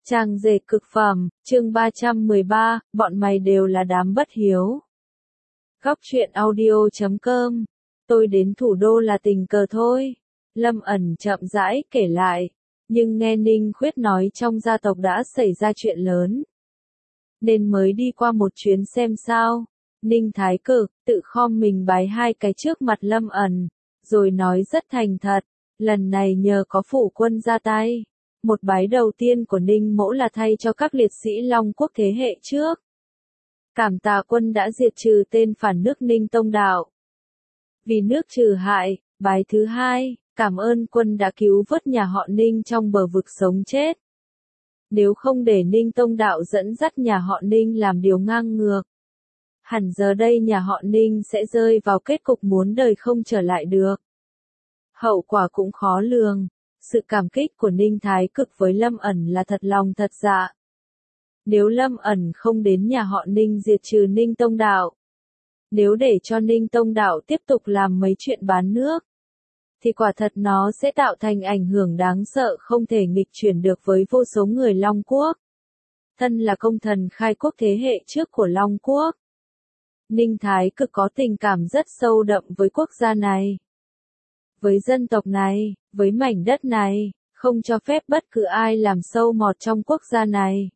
Trang dệt cực phẩm, chương 313, bọn mày đều là đám bất hiếu. Góc truyện audio.com. Tôi đến thủ đô là tình cờ thôi. Lâm ẩn chậm rãi kể lại. Nhưng nghe Ninh Khuyết nói trong gia tộc đã xảy ra chuyện lớn, nên mới đi qua một chuyến xem sao. Ninh Thái Cực tự khom mình bái hai cái trước mặt Lâm ẩn, rồi nói rất thành thật. Lần này nhờ có phụ quân ra tay. Một bái đầu tiên của Ninh Mỗ là thay cho các liệt sĩ Long Quốc thế hệ trước. Cảm tạ quân đã diệt trừ tên phản nước Ninh Tông Đạo. Vì nước trừ hại, bái thứ hai, cảm ơn quân đã cứu vớt nhà họ Ninh trong bờ vực sống chết. Nếu không để Ninh Tông Đạo dẫn dắt nhà họ Ninh làm điều ngang ngược, hẳn giờ đây nhà họ Ninh sẽ rơi vào kết cục muốn đời không trở lại được. Hậu quả cũng khó lường. Sự cảm kích của Ninh Thái Cực với Lâm ẩn là thật lòng thật dạ. Nếu Lâm ẩn không đến nhà họ Ninh diệt trừ Ninh Tông Đạo, nếu để cho Ninh Tông Đạo tiếp tục làm mấy chuyện bán nước, thì quả thật nó sẽ tạo thành ảnh hưởng đáng sợ không thể nghịch chuyển được với vô số người Long Quốc. Thân là công thần khai quốc thế hệ trước của Long Quốc, Ninh Thái Cực có tình cảm rất sâu đậm với quốc gia này, với dân tộc này, với mảnh đất này, không cho phép bất cứ ai làm sâu mọt trong quốc gia này.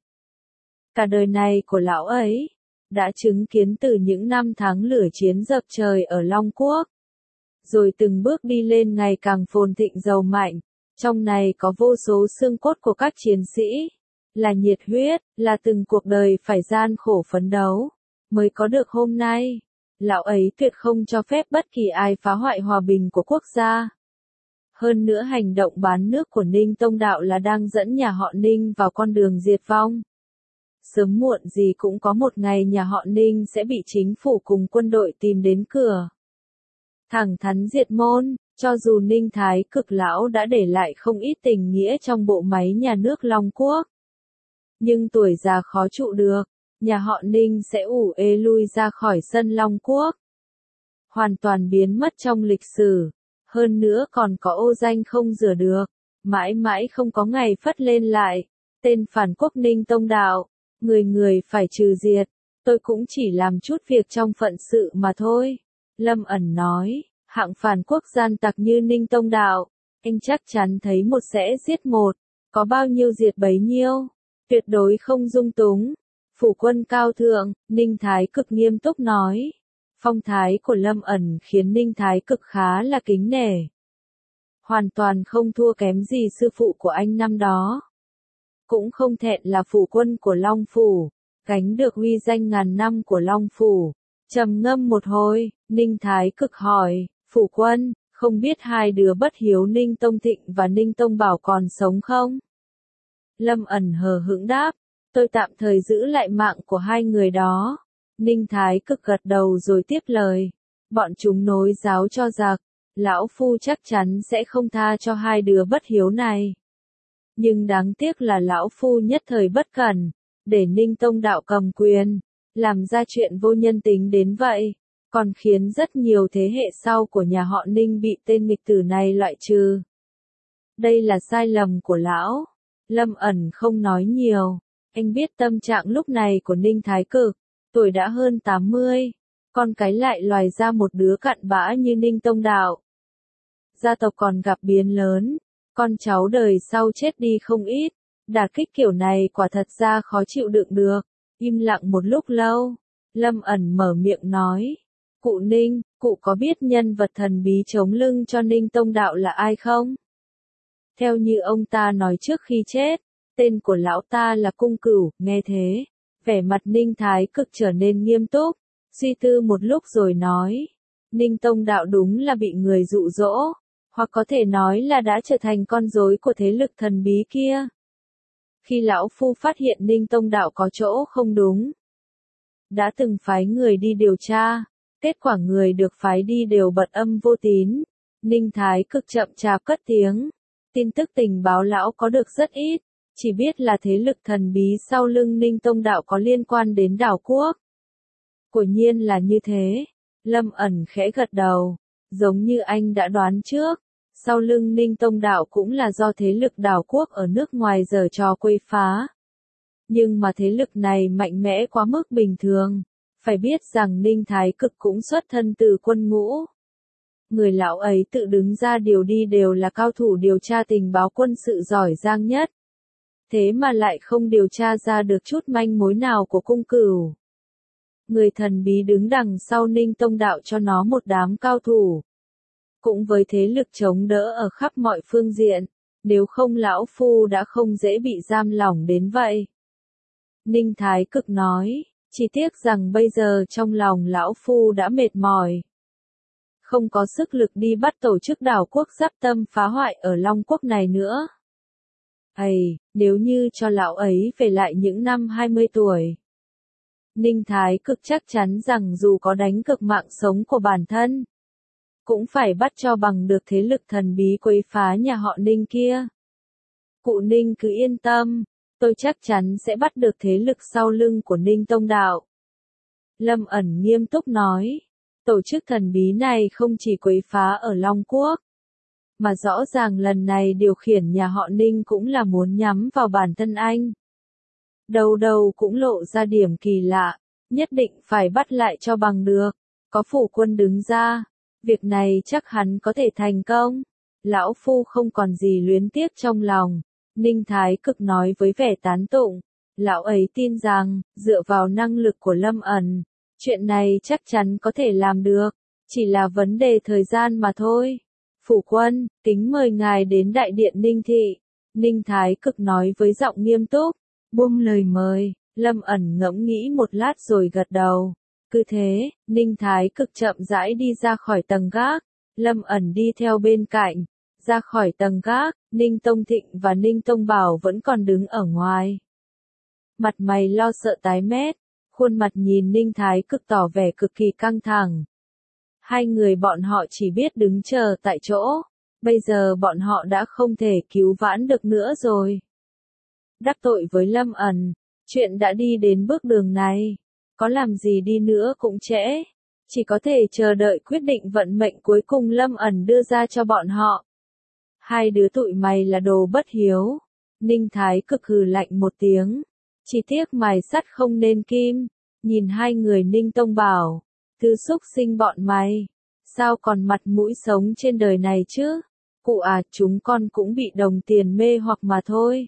Cả đời này của lão ấy, đã chứng kiến từ những năm tháng lửa chiến dập trời ở Long Quốc, rồi từng bước đi lên ngày càng phồn thịnh giàu mạnh, trong này có vô số xương cốt của các chiến sĩ, là nhiệt huyết, là từng cuộc đời phải gian khổ phấn đấu, mới có được hôm nay. Lão ấy tuyệt không cho phép bất kỳ ai phá hoại hòa bình của quốc gia. Hơn nữa hành động bán nước của Ninh Tông Đạo là đang dẫn nhà họ Ninh vào con đường diệt vong. Sớm muộn gì cũng có một ngày nhà họ Ninh sẽ bị chính phủ cùng quân đội tìm đến cửa. Thẳng thắn diệt môn, cho dù Ninh Thái Cực lão đã để lại không ít tình nghĩa trong bộ máy nhà nước Long Quốc. Nhưng tuổi già khó trụ được. Nhà họ Ninh sẽ ủ ê lui ra khỏi sân Long Quốc, hoàn toàn biến mất trong lịch sử, hơn nữa còn có ô danh không rửa được, mãi mãi không có ngày phất lên lại. Tên phản quốc Ninh Tông Đạo, người người phải trừ diệt, tôi cũng chỉ làm chút việc trong phận sự mà thôi. Lâm ẩn nói, hạng phản quốc gian tặc như Ninh Tông Đạo, anh chắc chắn thấy một sẽ giết một, có bao nhiêu diệt bấy nhiêu, tuyệt đối không dung túng. Phủ quân cao thượng, Ninh Thái Cực nghiêm túc nói. Phong thái của Lâm ẩn khiến Ninh Thái Cực khá là kính nể. Hoàn toàn không thua kém gì sư phụ của anh năm đó. Cũng không thẹn là phủ quân của Long Phủ, gánh được uy danh ngàn năm của Long Phủ. Trầm ngâm một hồi, Ninh Thái Cực hỏi, phủ quân, không biết hai đứa bất hiếu Ninh Tông Thịnh và Ninh Tông Bảo còn sống không? Lâm ẩn hờ hững đáp. Tôi tạm thời giữ lại mạng của hai người đó. Ninh Thái Cực gật đầu rồi tiếp lời. Bọn chúng nối giáo cho giặc. Lão Phu chắc chắn sẽ không tha cho hai đứa bất hiếu này. Nhưng đáng tiếc là Lão Phu nhất thời bất cẩn. Để Ninh Tông Đạo cầm quyền. Làm ra chuyện vô nhân tính đến vậy. Còn khiến rất nhiều thế hệ sau của nhà họ Ninh bị tên nghịch tử này loại trừ. Đây là sai lầm của Lão. Lâm ẩn không nói nhiều. Anh biết tâm trạng lúc này của Ninh Thái Cực, tuổi đã hơn 80, con cái lại loài ra một đứa cặn bã như Ninh Tông Đạo. Gia tộc còn gặp biến lớn, con cháu đời sau chết đi không ít, đả kích kiểu này quả thật ra khó chịu đựng được. Im lặng một lúc lâu, Lâm ẩn mở miệng nói, cụ Ninh, cụ có biết nhân vật thần bí chống lưng cho Ninh Tông Đạo là ai không? Theo như ông ta nói trước khi chết, tên của lão ta là Cung Cửu. Nghe thế, vẻ mặt Ninh Thái Cực trở nên nghiêm túc, suy tư một lúc rồi nói, Ninh Tông Đạo đúng là bị người dụ dỗ, hoặc có thể nói là đã trở thành con rối của thế lực thần bí kia. Khi lão phu phát hiện Ninh Tông Đạo có chỗ không đúng, đã từng phái người đi điều tra, kết quả người được phái đi đều bật âm vô tín. Ninh Thái Cực chậm chạp cất tiếng, tin tức tình báo lão có được rất ít. Chỉ biết là thế lực thần bí sau lưng Ninh Tông Đạo có liên quan đến đảo quốc. Quả nhiên là như thế. Lâm ẩn khẽ gật đầu. Giống như anh đã đoán trước. Sau lưng Ninh Tông Đạo cũng là do thế lực đảo quốc ở nước ngoài giở trò quấy phá. Nhưng mà thế lực này mạnh mẽ quá mức bình thường. Phải biết rằng Ninh Thái Cực cũng xuất thân từ quân ngũ. Người lão ấy tự đứng ra điều đi đều là cao thủ điều tra tình báo quân sự giỏi giang nhất. Thế mà lại không điều tra ra được chút manh mối nào của cung cửu. Người thần bí đứng đằng sau Ninh Tông đạo cho nó một đám cao thủ. Cũng với thế lực chống đỡ ở khắp mọi phương diện, nếu không lão phu đã không dễ bị giam lỏng đến vậy. Ninh Thái Cực nói, chỉ tiếc rằng bây giờ trong lòng lão phu đã mệt mỏi. Không có sức lực đi bắt tổ chức đảo quốc giáp tâm phá hoại ở Long Quốc này nữa. Nếu như cho lão ấy về lại những năm 20 tuổi. Ninh Thái Cực chắc chắn rằng dù có đánh cược mạng sống của bản thân, cũng phải bắt cho bằng được thế lực thần bí quấy phá nhà họ Ninh kia. Cụ Ninh cứ yên tâm, tôi chắc chắn sẽ bắt được thế lực sau lưng của Ninh Tông đạo. Lâm Ẩn nghiêm túc nói, tổ chức thần bí này không chỉ quấy phá ở Long Quốc, mà rõ ràng lần này điều khiển nhà họ Ninh cũng là muốn nhắm vào bản thân anh. Đầu đầu cũng lộ ra điểm kỳ lạ, nhất định phải bắt lại cho bằng được. Có phủ quân đứng ra, việc này chắc hắn có thể thành công. Lão phu không còn gì luyến tiếc trong lòng. Ninh Thái Cực nói với vẻ tán tụng. Lão ấy tin rằng, dựa vào năng lực của Lâm Ẩn, chuyện này chắc chắn có thể làm được. Chỉ là vấn đề thời gian mà thôi. Phủ quân, kính mời ngài đến đại điện Ninh Thị. Ninh Thái Cực nói với giọng nghiêm túc. Buông lời mời, Lâm Ẩn ngẫm nghĩ một lát rồi gật đầu. Cứ thế, Ninh Thái Cực chậm rãi đi ra khỏi tầng gác. Lâm Ẩn đi theo bên cạnh. Ra khỏi tầng gác, Ninh Tông Thịnh và Ninh Tông Bảo vẫn còn đứng ở ngoài. Mặt mày lo sợ tái mét, khuôn mặt nhìn Ninh Thái Cực tỏ vẻ cực kỳ căng thẳng. Hai người bọn họ chỉ biết đứng chờ tại chỗ. Bây giờ bọn họ đã không thể cứu vãn được nữa rồi. Đắc tội với Lâm Ẩn, chuyện đã đi đến bước đường này. Có làm gì đi nữa cũng trễ. Chỉ có thể chờ đợi quyết định vận mệnh cuối cùng Lâm Ẩn đưa ra cho bọn họ. Hai đứa tụi mày là đồ bất hiếu. Ninh Thái Cực hừ lạnh một tiếng. Chỉ tiếc mài sắt không nên kim. Nhìn hai người Ninh Tông Bảo. Thứ xúc sinh bọn mày. Sao còn mặt mũi sống trên đời này chứ? Cụ à, chúng con cũng bị đồng tiền mê hoặc mà thôi.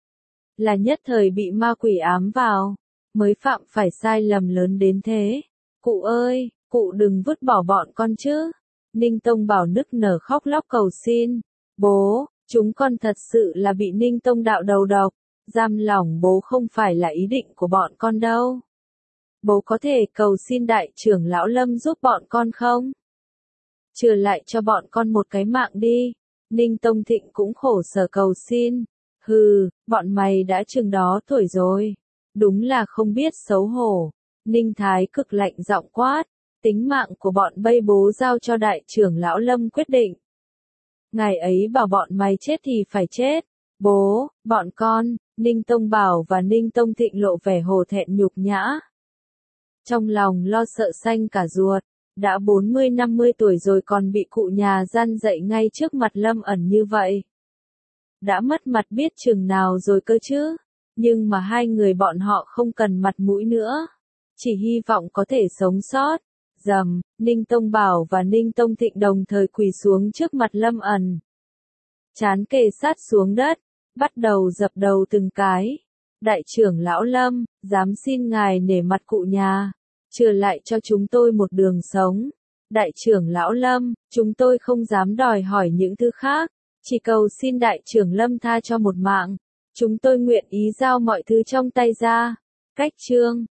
Là nhất thời bị ma quỷ ám vào. Mới phạm phải sai lầm lớn đến thế. Cụ ơi, cụ đừng vứt bỏ bọn con chứ. Ninh Tông Bảo nức nở khóc lóc cầu xin. Bố, chúng con thật sự là bị Ninh Tông đạo đầu độc. Giam lỏng bố không phải là ý định của bọn con đâu. Bố có thể cầu xin đại trưởng lão Lâm giúp bọn con không? Trừ lại cho bọn con một cái mạng đi. Ninh Tông Thịnh cũng khổ sở cầu xin. Hừ, bọn mày đã chừng đó tuổi rồi. Đúng là không biết xấu hổ. Ninh Thái Cực lạnh giọng quát. Tính mạng của bọn bây bố giao cho đại trưởng lão Lâm quyết định. Ngày ấy bảo bọn mày chết thì phải chết. Bố, bọn con, Ninh Tông Bảo và Ninh Tông Thịnh lộ vẻ hổ thẹn nhục nhã. Trong lòng lo sợ xanh cả ruột. Đã 40-50 tuổi rồi còn bị cụ nhà gian dạy ngay trước mặt Lâm Ẩn như vậy. Đã mất mặt biết chừng nào rồi cơ chứ. Nhưng mà hai người bọn họ không cần mặt mũi nữa. Chỉ hy vọng có thể sống sót. Rầm, Ninh Tông Bảo và Ninh Tông Thịnh đồng thời quỳ xuống trước mặt Lâm Ẩn. Trán kề sát xuống đất. Bắt đầu dập đầu từng cái. Đại trưởng lão Lâm, dám xin ngài nể mặt cụ nhà. Trừ lại cho chúng tôi một đường sống. Đại trưởng lão Lâm, chúng tôi không dám đòi hỏi những thứ khác. Chỉ cầu xin đại trưởng Lâm tha cho một mạng. Chúng tôi nguyện ý giao mọi thứ trong tay ra. Cách chương